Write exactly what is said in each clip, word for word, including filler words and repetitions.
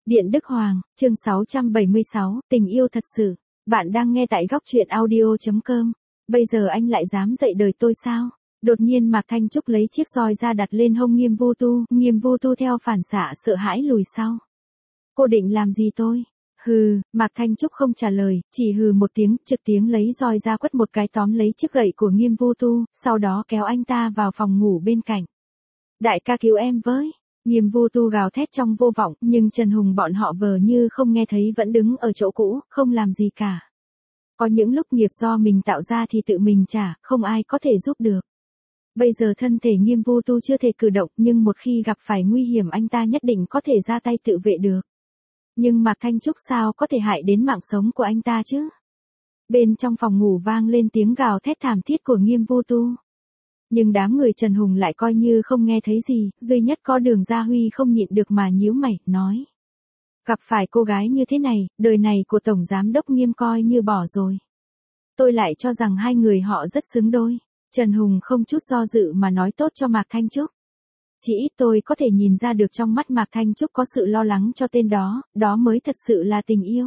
Điện Đức Hoàng, chương sáu trăm bảy mươi sáu, tình yêu thật sự. Bạn đang nghe tại góc truyện audio chấm com. Bây giờ anh lại dám dạy đời tôi sao? Đột nhiên Mạc Thanh Trúc lấy chiếc roi ra đặt lên hông Nghiêm Vô Tu, Nghiêm Vô Tu theo phản xạ sợ hãi lùi sau. Cô định làm gì tôi? Hừ, Mạc Thanh Trúc không trả lời, chỉ hừ một tiếng, trực tiếng lấy roi ra quất một cái tóm lấy chiếc gậy của Nghiêm Vô Tu, sau đó kéo anh ta vào phòng ngủ bên cạnh. Đại ca cứu em với. Nghiêm Vô Tu gào thét trong vô vọng, nhưng Trần Hùng bọn họ vờ như không nghe thấy vẫn đứng ở chỗ cũ, không làm gì cả. Có những lúc nghiệp do mình tạo ra thì tự mình trả, không ai có thể giúp được. Bây giờ thân thể Nghiêm Vô Tu chưa thể cử động, nhưng một khi gặp phải nguy hiểm anh ta nhất định có thể ra tay tự vệ được. Nhưng Mạc Thanh Trúc sao có thể hại đến mạng sống của anh ta chứ? Bên trong phòng ngủ vang lên tiếng gào thét thảm thiết của Nghiêm Vô Tu. Nhưng đám người Trần Hùng lại coi như không nghe thấy gì, duy nhất có Đường Gia Huy không nhịn được mà nhíu mày, nói. Gặp phải cô gái như thế này, đời này của Tổng Giám Đốc Nghiêm coi như bỏ rồi. Tôi lại cho rằng hai người họ rất xứng đôi. Trần Hùng không chút do dự mà nói tốt cho Mạc Thanh Trúc. Chỉ ít tôi có thể nhìn ra được trong mắt Mạc Thanh Trúc có sự lo lắng cho tên đó, đó mới thật sự là tình yêu.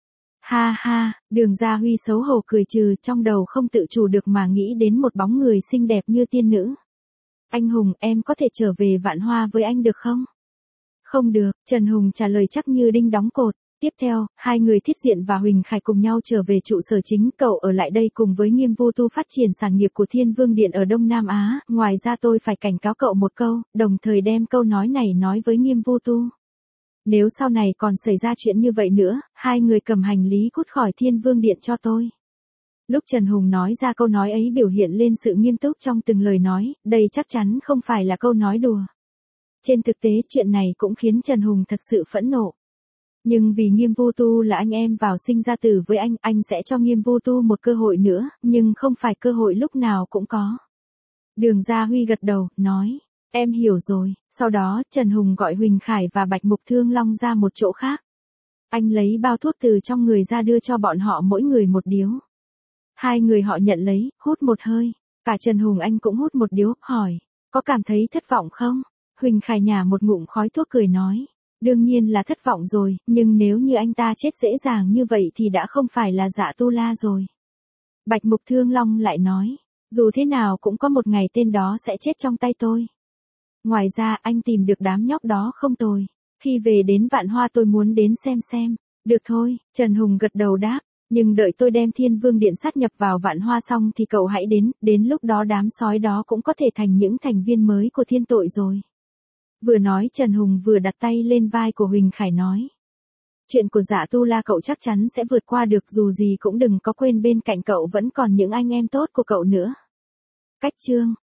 Ha ha, Đường Gia Huy xấu hổ cười trừ, trong đầu không tự chủ được mà nghĩ đến một bóng người xinh đẹp như tiên nữ. Anh Hùng, em có thể trở về Vạn Hoa với anh được không? Không được, Trần Hùng trả lời chắc như đinh đóng cột. Tiếp theo, hai người Thiết Diện và Huỳnh Khải cùng nhau trở về trụ sở chính, cậu ở lại đây cùng với Nghiêm Vô Tu phát triển sản nghiệp của Thiên Vương Điện ở Đông Nam Á, ngoài ra tôi phải cảnh cáo cậu một câu, đồng thời đem câu nói này nói với Nghiêm Vô Tu. Nếu sau này còn xảy ra chuyện như vậy nữa, hai người cầm hành lý cút khỏi Thiên Vương Điện cho tôi. Lúc Trần Hùng nói ra câu nói ấy biểu hiện lên sự nghiêm túc trong từng lời nói, đây chắc chắn không phải là câu nói đùa. Trên thực tế chuyện này cũng khiến Trần Hùng thật sự phẫn nộ. Nhưng vì Nghiêm Vô Tu là anh em vào sinh ra tử với anh, anh sẽ cho Nghiêm Vô Tu một cơ hội nữa, nhưng không phải cơ hội lúc nào cũng có. Đường Gia Huy gật đầu, nói. Em hiểu rồi, sau đó Trần Hùng gọi Huỳnh Khải và Bạch Mục Thương Long ra một chỗ khác. Anh lấy bao thuốc từ trong người ra đưa cho bọn họ mỗi người một điếu. Hai người họ nhận lấy, hút một hơi. Cả Trần Hùng anh cũng hút một điếu, hỏi. Có cảm thấy thất vọng không? Huỳnh Khải nhả một ngụm khói thuốc cười nói. Đương nhiên là thất vọng rồi, nhưng nếu như anh ta chết dễ dàng như vậy thì đã không phải là Dạ Tu La rồi. Bạch Mục Thương Long lại nói. Dù thế nào cũng có một ngày tên đó sẽ chết trong tay tôi. Ngoài ra anh tìm được đám nhóc đó không tồi. Khi về đến Vạn Hoa tôi muốn đến xem xem. Được thôi, Trần Hùng gật đầu đáp. Nhưng đợi tôi đem Thiên Vương Điện sát nhập vào Vạn Hoa xong thì cậu hãy đến, đến lúc đó đám sói đó cũng có thể thành những thành viên mới của Thiên Tội rồi. Vừa nói Trần Hùng vừa đặt tay lên vai của Huỳnh Khải nói. Chuyện của Dạ Tu La cậu chắc chắn sẽ vượt qua được, dù gì cũng đừng có quên bên cạnh cậu vẫn còn những anh em tốt của cậu nữa. Cách chương